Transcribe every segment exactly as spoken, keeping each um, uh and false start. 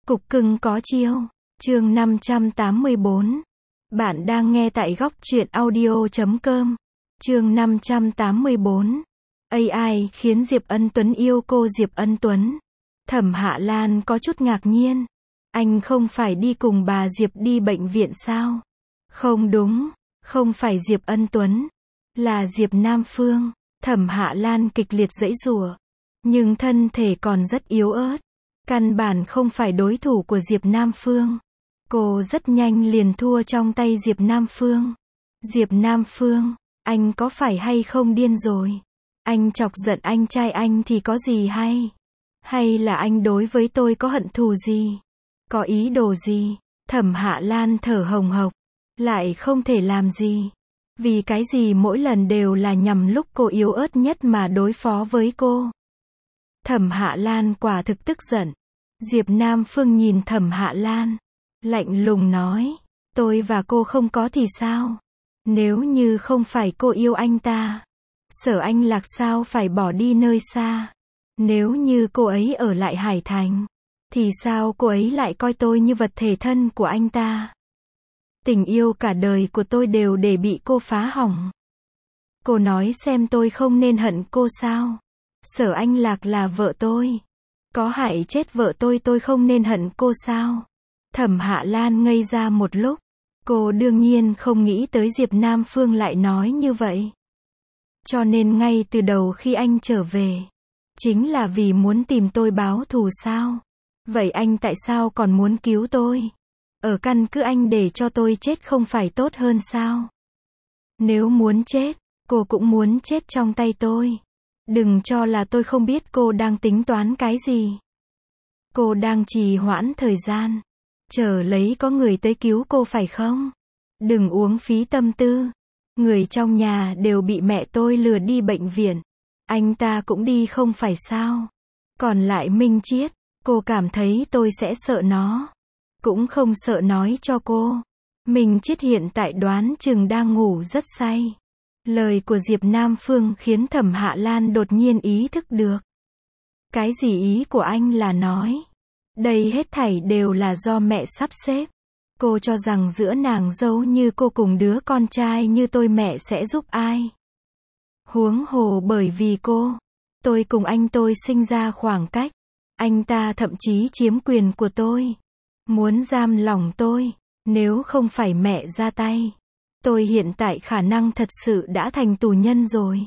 Cục cưng có chiêu. Chương năm trăm tám mươi bốn. Bạn đang nghe tại góc truyện audio chấm com. Chương năm trăm tám mươi bốn. a i khiến Diệp Ân Tuấn yêu cô Diệp Ân Tuấn. Thẩm Hạ Lan có chút ngạc nhiên. Anh không phải đi cùng bà Diệp đi bệnh viện sao? Không đúng, không phải Diệp Ân Tuấn, là Diệp Nam Phương. Thẩm Hạ Lan kịch liệt giãy giụa, nhưng thân thể còn rất yếu ớt, căn bản không phải đối thủ của Diệp Nam Phương. Cô rất nhanh liền thua trong tay Diệp Nam Phương. Diệp Nam Phương, anh có phải hay không điên rồi? Anh chọc giận anh trai anh thì có gì hay? Hay là anh đối với tôi có hận thù gì? Có ý đồ gì? Thẩm Hạ Lan thở hồng hộc, lại không thể làm gì. Vì cái gì mỗi lần đều là nhằm lúc cô yếu ớt nhất mà đối phó với cô? Thẩm Hạ Lan quả thực tức giận. Diệp Nam Phương nhìn Thẩm Hạ Lan, lạnh lùng nói, tôi và cô không có thì sao? Nếu như không phải cô yêu anh ta, Sở Anh Lạc sao phải bỏ đi nơi xa? Nếu như cô ấy ở lại Hải Thành, thì sao cô ấy lại coi tôi như vật thể thân của anh ta? Tình yêu cả đời của tôi đều để bị cô phá hỏng. Cô nói xem tôi không nên hận cô sao? Sở Anh Lạc là vợ tôi, có hại chết vợ tôi tôi không nên hận cô sao? Thẩm Hạ Lan ngây ra một lúc. Cô đương nhiên không nghĩ tới Diệp Nam Phương lại nói như vậy. Cho nên ngay từ đầu khi anh trở về, chính là vì muốn tìm tôi báo thù sao? Vậy anh tại sao còn muốn cứu tôi? Ở căn cứ anh để cho tôi chết không phải tốt hơn sao? Nếu muốn chết, cô cũng muốn chết trong tay tôi. Đừng cho là tôi không biết cô đang tính toán cái gì. Cô đang trì hoãn thời gian, chờ lấy có người tới cứu cô phải không? Đừng uống phí tâm tư. Người trong nhà đều bị mẹ tôi lừa đi bệnh viện. Anh ta cũng đi không phải sao? Còn lại Minh Chiết, cô cảm thấy tôi sẽ sợ nó. Cũng không sợ nói cho cô. Minh Chiết hiện tại đoán chừng đang ngủ rất say. Lời của Diệp Nam Phương khiến Thẩm Hạ Lan đột nhiên ý thức được. Cái gì ý của anh là nói? Đây hết thảy đều là do mẹ sắp xếp. Cô cho rằng giữa nàng dâu như cô cùng đứa con trai như tôi mẹ sẽ giúp ai? Huống hồ bởi vì cô, tôi cùng anh tôi sinh ra khoảng cách. Anh ta thậm chí chiếm quyền của tôi, muốn giam lỏng tôi. Nếu không phải mẹ ra tay, tôi hiện tại khả năng thật sự đã thành tù nhân rồi.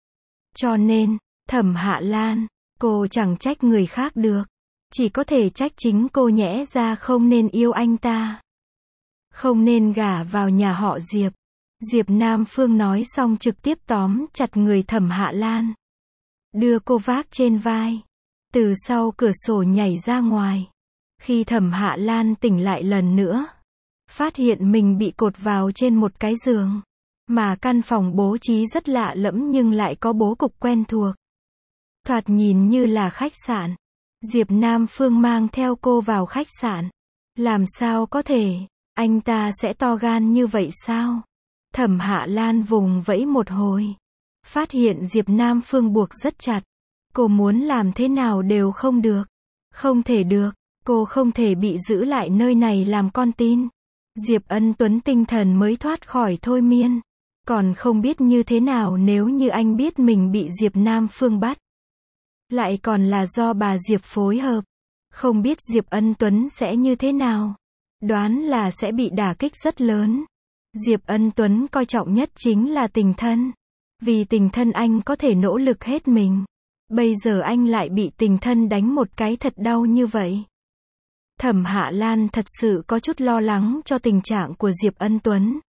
Cho nên, Thẩm Hạ Lan, cô chẳng trách người khác được. Chỉ có thể trách chính cô nhẽ ra không nên yêu anh ta. Không nên gả vào nhà họ Diệp. Diệp Nam Phương nói xong trực tiếp tóm chặt người Thẩm Hạ Lan, đưa cô vác trên vai, từ sau cửa sổ nhảy ra ngoài. Khi Thẩm Hạ Lan tỉnh lại lần nữa, phát hiện mình bị cột vào trên một cái giường, mà căn phòng bố trí rất lạ lẫm nhưng lại có bố cục quen thuộc. Thoạt nhìn như là khách sạn. Diệp Nam Phương mang theo cô vào khách sạn. Làm sao có thể, anh ta sẽ to gan như vậy sao? Thẩm Hạ Lan vùng vẫy một hồi, phát hiện Diệp Nam Phương buộc rất chặt. Cô muốn làm thế nào đều không được. Không thể được, cô không thể bị giữ lại nơi này làm con tin. Diệp Ân Tuấn tinh thần mới thoát khỏi thôi miên, còn không biết như thế nào nếu như anh biết mình bị Diệp Nam Phương bắt. Lại còn là do bà Diệp phối hợp. Không biết Diệp Ân Tuấn sẽ như thế nào. Đoán là sẽ bị đả kích rất lớn. Diệp Ân Tuấn coi trọng nhất chính là tình thân. Vì tình thân anh có thể nỗ lực hết mình. Bây giờ anh lại bị tình thân đánh một cái thật đau như vậy. Thẩm Hạ Lan thật sự có chút lo lắng cho tình trạng của Diệp Ân Tuấn.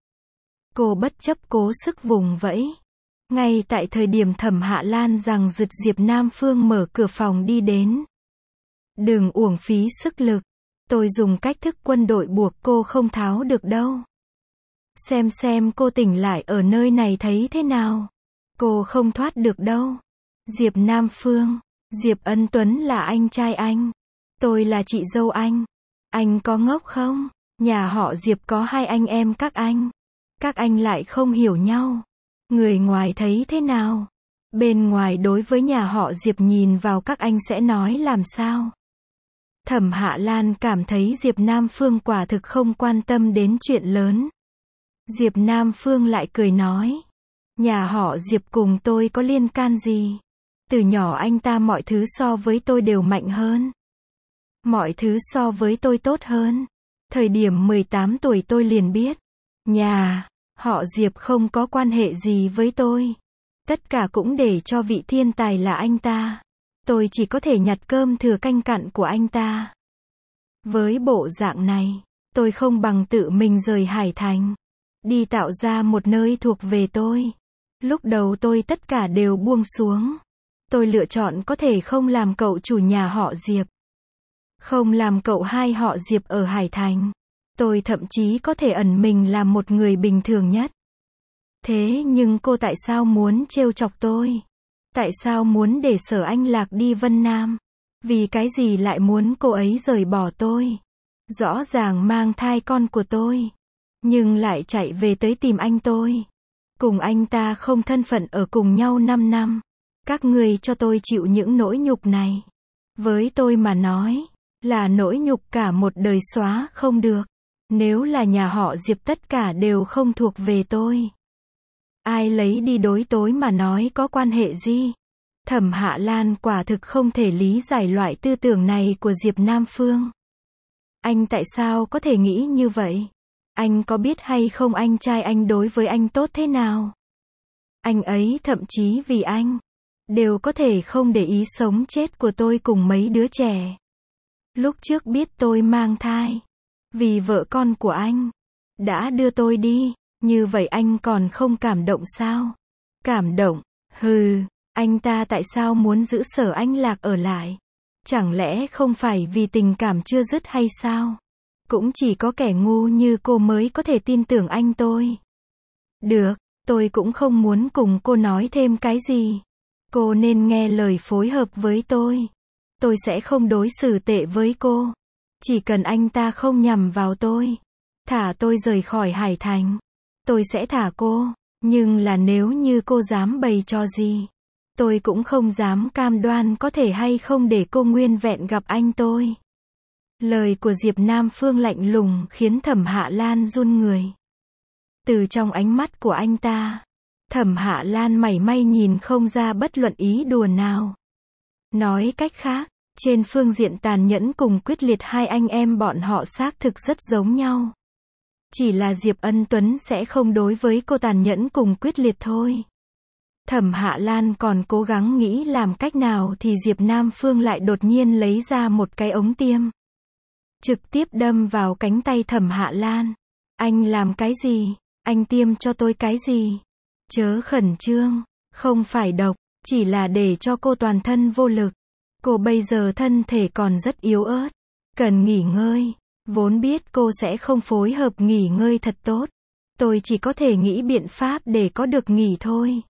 Cô bất chấp cố sức vùng vẫy. Ngay tại thời điểm Thẩm Hạ Lan rằng rực Diệp Nam Phương mở cửa phòng đi đến. Đừng uổng phí sức lực. Tôi dùng cách thức quân đội buộc cô không tháo được đâu. Xem xem cô tỉnh lại ở nơi này thấy thế nào. Cô không thoát được đâu. Diệp Nam Phương, Diệp Ân Tuấn là anh trai anh. Tôi là chị dâu anh. Anh có ngốc không? Nhà họ Diệp có hai anh em các anh. Các anh lại không hiểu nhau. Người ngoài thấy thế nào? Bên ngoài đối với nhà họ Diệp nhìn vào các anh sẽ nói làm sao? Thẩm Hạ Lan cảm thấy Diệp Nam Phương quả thực không quan tâm đến chuyện lớn. Diệp Nam Phương lại cười nói. Nhà họ Diệp cùng tôi có liên can gì? Từ nhỏ anh ta mọi thứ so với tôi đều mạnh hơn. Mọi thứ so với tôi tốt hơn. Thời điểm mười tám tuổi tôi liền biết. Nhà họ Diệp không có quan hệ gì với tôi. Tất cả cũng để cho vị thiên tài là anh ta. Tôi chỉ có thể nhặt cơm thừa canh cặn của anh ta. Với bộ dạng này, tôi không bằng tự mình rời Hải Thành. Đi tạo ra một nơi thuộc về tôi. Lúc đầu tôi tất cả đều buông xuống. Tôi lựa chọn có thể không làm cậu chủ nhà họ Diệp. Không làm cậu hai họ Diệp ở Hải Thành. Tôi thậm chí có thể ẩn mình làm một người bình thường nhất. Thế nhưng cô tại sao muốn trêu chọc tôi? Tại sao muốn để Sở Anh Lạc đi Vân Nam? Vì cái gì lại muốn cô ấy rời bỏ tôi? Rõ ràng mang thai con của tôi. Nhưng lại chạy về tới tìm anh tôi. Cùng anh ta không thân phận ở cùng nhau năm năm. Các người cho tôi chịu những nỗi nhục này. Với tôi mà nói, là nỗi nhục cả một đời xóa không được. Nếu là nhà họ Diệp tất cả đều không thuộc về tôi. Ai lấy đi đối tối mà nói có quan hệ gì? Thẩm Hạ Lan quả thực không thể lý giải loại tư tưởng này của Diệp Nam Phương. Anh tại sao có thể nghĩ như vậy? Anh có biết hay không anh trai anh đối với anh tốt thế nào? Anh ấy thậm chí vì anh, đều có thể không để ý sống chết của tôi cùng mấy đứa trẻ. Lúc trước biết tôi mang thai, vì vợ con của anh, đã đưa tôi đi, như vậy anh còn không cảm động sao? Cảm động? Hừ, anh ta tại sao muốn giữ Sở Anh Lạc ở lại? Chẳng lẽ không phải vì tình cảm chưa dứt hay sao? Cũng chỉ có kẻ ngu như cô mới có thể tin tưởng anh tôi. Được, tôi cũng không muốn cùng cô nói thêm cái gì. Cô nên nghe lời phối hợp với tôi. Tôi sẽ không đối xử tệ với cô. Chỉ cần anh ta không nhằm vào tôi, thả tôi rời khỏi Hải Thành, tôi sẽ thả cô. Nhưng là nếu như cô dám bày trò gì, tôi cũng không dám cam đoan có thể hay không để cô nguyên vẹn gặp anh tôi. Lời của Diệp Nam Phương lạnh lùng khiến Thẩm Hạ Lan run người. Từ trong ánh mắt của anh ta, Thẩm Hạ Lan mảy may nhìn không ra bất luận ý đùa nào. Nói cách khác, trên phương diện tàn nhẫn cùng quyết liệt hai anh em bọn họ xác thực rất giống nhau. Chỉ là Diệp Ân Tuấn sẽ không đối với cô tàn nhẫn cùng quyết liệt thôi. Thẩm Hạ Lan còn cố gắng nghĩ làm cách nào thì Diệp Nam Phương lại đột nhiên lấy ra một cái ống tiêm. Trực tiếp đâm vào cánh tay Thẩm Hạ Lan. Anh làm cái gì? Anh tiêm cho tôi cái gì? Chớ khẩn trương, không phải độc, chỉ là để cho cô toàn thân vô lực. Cô bây giờ thân thể còn rất yếu ớt, cần nghỉ ngơi. Vốn biết cô sẽ không phối hợp nghỉ ngơi thật tốt. Tôi chỉ có thể nghĩ biện pháp để có được nghỉ thôi.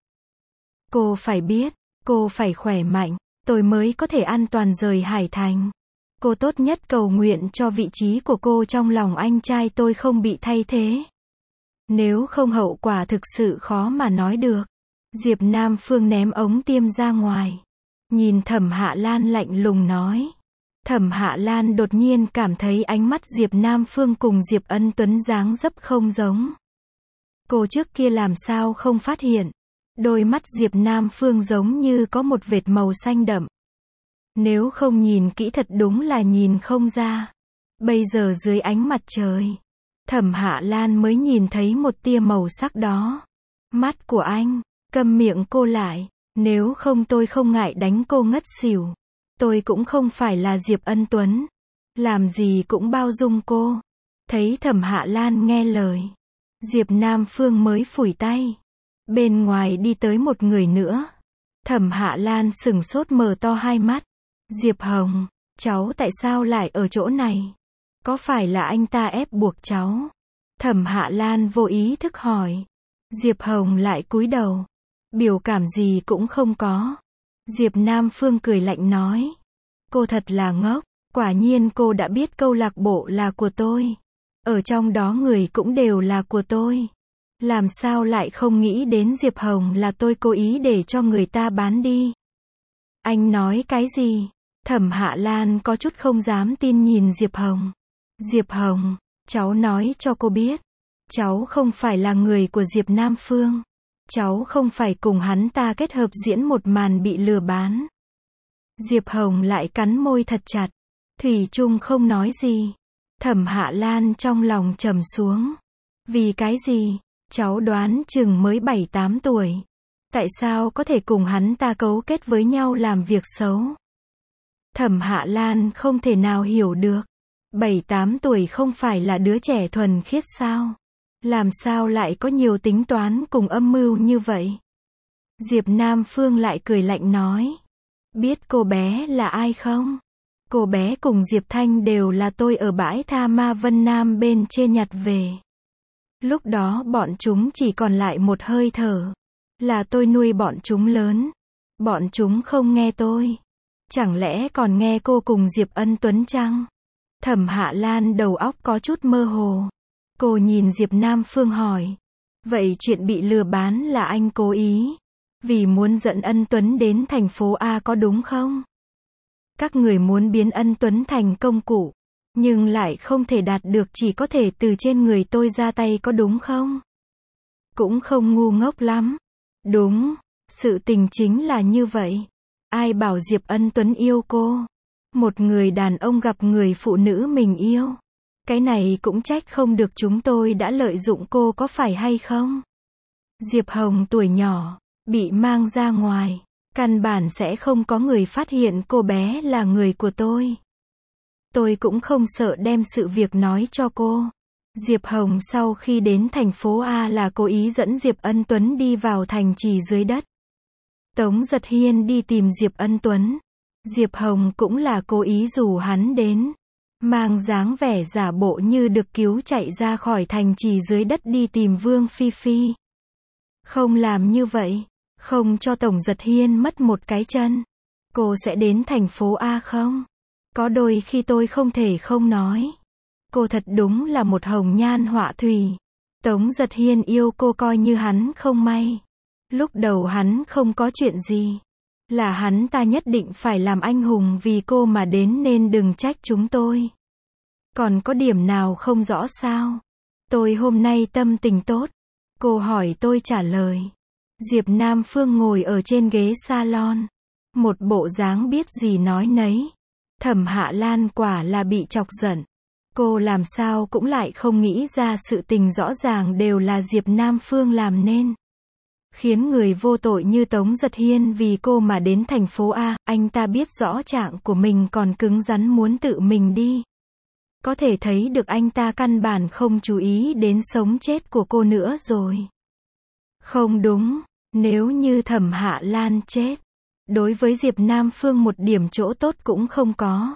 Cô phải biết, cô phải khỏe mạnh, tôi mới có thể an toàn rời Hải Thành. Cô tốt nhất cầu nguyện cho vị trí của cô trong lòng anh trai tôi không bị thay thế. Nếu không hậu quả thực sự khó mà nói được. Diệp Nam Phương ném ống tiêm ra ngoài. Nhìn Thẩm Hạ Lan lạnh lùng nói. Thẩm Hạ Lan đột nhiên cảm thấy ánh mắt Diệp Nam Phương cùng Diệp Ân Tuấn dáng dấp không giống. Cô trước kia làm sao không phát hiện. Đôi mắt Diệp Nam Phương giống như có một vệt màu xanh đậm. Nếu không nhìn kỹ thật đúng là nhìn không ra. Bây giờ dưới ánh mặt trời, Thẩm Hạ Lan mới nhìn thấy một tia màu sắc đó. Mắt của anh, câm miệng cô lại. Nếu không tôi không ngại đánh cô ngất xỉu. Tôi cũng không phải là Diệp Ân Tuấn. Làm gì cũng bao dung cô. Thấy Thẩm Hạ Lan nghe lời, Diệp Nam Phương mới phủi tay. Bên ngoài đi tới một người nữa. Thẩm Hạ Lan sửng sốt mở to hai mắt. Diệp Hồng, cháu tại sao lại ở chỗ này? Có phải là anh ta ép buộc cháu? Thẩm Hạ Lan vô ý thức hỏi. Diệp Hồng lại cúi đầu. Biểu cảm gì cũng không có. Diệp Nam Phương cười lạnh nói. Cô thật là ngốc. Quả nhiên cô đã biết câu lạc bộ là của tôi. Ở trong đó người cũng đều là của tôi. Làm sao lại không nghĩ đến Diệp Hồng là tôi cố ý để cho người ta bán đi? Anh nói cái gì? Thẩm Hạ Lan có chút không dám tin nhìn Diệp Hồng. Diệp Hồng, cháu nói cho cô biết. Cháu không phải là người của Diệp Nam Phương. Cháu không phải cùng hắn ta kết hợp diễn một màn bị lừa bán. Diệp Hồng lại cắn môi thật chặt. Thủy chung không nói gì. Thẩm Hạ Lan trong lòng trầm xuống. Vì cái gì? Cháu đoán chừng mới bảy tám tuổi. Tại sao có thể cùng hắn ta cấu kết với nhau làm việc xấu? Thẩm Hạ Lan không thể nào hiểu được. bảy tám tuổi không phải là đứa trẻ thuần khiết sao? Làm sao lại có nhiều tính toán cùng âm mưu như vậy? Diệp Nam Phương lại cười lạnh nói. Biết cô bé là ai không? Cô bé cùng Diệp Thanh đều là tôi ở bãi tha ma Vân Nam bên trên nhặt về. Lúc đó bọn chúng chỉ còn lại một hơi thở. Là tôi nuôi bọn chúng lớn. Bọn chúng không nghe tôi. Chẳng lẽ còn nghe cô cùng Diệp Ân Tuấn chăng? Thẩm Hạ Lan đầu óc có chút mơ hồ. Cô nhìn Diệp Nam Phương hỏi. Vậy chuyện bị lừa bán là anh cố ý? Vì muốn dẫn Ân Tuấn đến thành phố A có đúng không? Các người muốn biến Ân Tuấn thành công cụ. Nhưng lại không thể đạt được, chỉ có thể từ trên người tôi ra tay có đúng không? Cũng không ngu ngốc lắm. Đúng, sự tình chính là như vậy. Ai bảo Diệp Ân Tuấn yêu cô? Một người đàn ông gặp người phụ nữ mình yêu. Cái này cũng trách không được chúng tôi đã lợi dụng cô có phải hay không? Diệp Hồng tuổi nhỏ, bị mang ra ngoài. Căn bản sẽ không có người phát hiện cô bé là người của tôi. Tôi cũng không sợ đem sự việc nói cho cô. Diệp Hồng sau khi đến thành phố A là cố ý dẫn Diệp Ân Tuấn đi vào thành trì dưới đất. Tống Giật Hiên đi tìm Diệp Ân Tuấn. Diệp Hồng cũng là cố ý rủ hắn đến. Mang dáng vẻ giả bộ như được cứu chạy ra khỏi thành trì dưới đất đi tìm Vương Phi Phi. Không làm như vậy, không cho Tống Giật Hiên mất một cái chân. Cô sẽ đến thành phố A không? Có đôi khi tôi không thể không nói. Cô thật đúng là một hồng nhan họa thủy. Tống Giật Hiên yêu cô coi như hắn không may. Lúc đầu hắn không có chuyện gì. Là hắn ta nhất định phải làm anh hùng vì cô mà đến nên đừng trách chúng tôi. Còn có điểm nào không rõ sao? Tôi hôm nay tâm tình tốt. Cô hỏi tôi trả lời. Diệp Nam Phương ngồi ở trên ghế salon. Một bộ dáng biết gì nói nấy. Thẩm Hạ Lan quả là bị chọc giận. Cô làm sao cũng lại không nghĩ ra sự tình rõ ràng đều là Diệp Nam Phương làm nên. Khiến người vô tội như Tống Giật Hiên vì cô mà đến thành phố A, anh ta biết rõ trạng của mình còn cứng rắn muốn tự mình đi. Có thể thấy được anh ta căn bản không chú ý đến sống chết của cô nữa rồi. Không đúng, nếu như Thẩm Hạ Lan chết, đối với Diệp Nam Phương một điểm chỗ tốt cũng không có.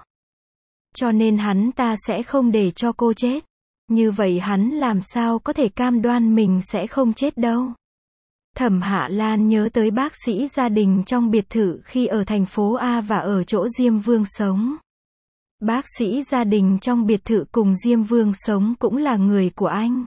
Cho nên hắn ta sẽ không để cho cô chết. Như vậy hắn làm sao có thể cam đoan mình sẽ không chết đâu. Thẩm Hạ Lan nhớ tới bác sĩ gia đình trong biệt thự khi ở thành phố A và ở chỗ Diêm Vương sống. Bác sĩ gia đình trong biệt thự cùng Diêm Vương sống cũng là người của anh.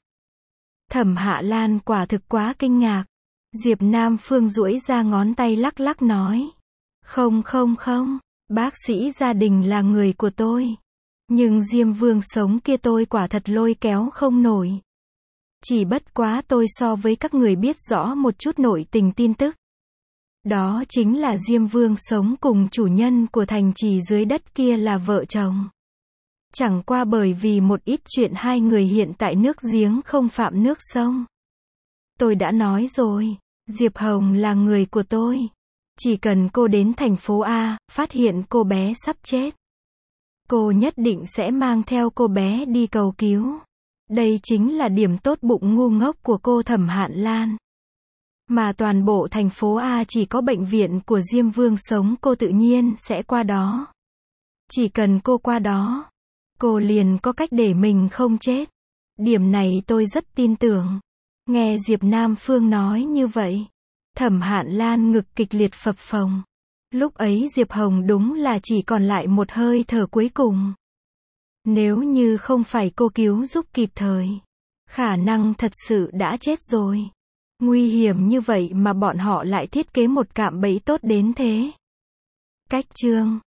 Thẩm Hạ Lan quả thực quá kinh ngạc. Diệp Nam Phương duỗi ra ngón tay lắc lắc nói. Không không không, bác sĩ gia đình là người của tôi. Nhưng Diêm Vương sống kia tôi quả thật lôi kéo không nổi. Chỉ bất quá tôi so với các người biết rõ một chút nội tình tin tức. Đó chính là Diêm Vương sống cùng chủ nhân của thành trì dưới đất kia là vợ chồng. Chẳng qua bởi vì một ít chuyện hai người hiện tại nước giếng không phạm nước sông. Tôi đã nói rồi, Diệp Hồng là người của tôi. Chỉ cần cô đến thành phố A, phát hiện cô bé sắp chết. Cô nhất định sẽ mang theo cô bé đi cầu cứu. Đây chính là điểm tốt bụng ngu ngốc của cô Thẩm Hạ Lan. Mà toàn bộ thành phố A chỉ có bệnh viện của Diêm Vương sống, cô tự nhiên sẽ qua đó. Chỉ cần cô qua đó, cô liền có cách để mình không chết. Điểm này tôi rất tin tưởng. Nghe Diệp Nam Phương nói như vậy, Thẩm Hạ Lan ngực kịch liệt phập phồng. Lúc ấy Diệp Hồng đúng là chỉ còn lại một hơi thở cuối cùng. Nếu như không phải cô cứu giúp kịp thời, khả năng thật sự đã chết rồi. Nguy hiểm như vậy mà bọn họ lại thiết kế một cạm bẫy tốt đến thế. Cách chương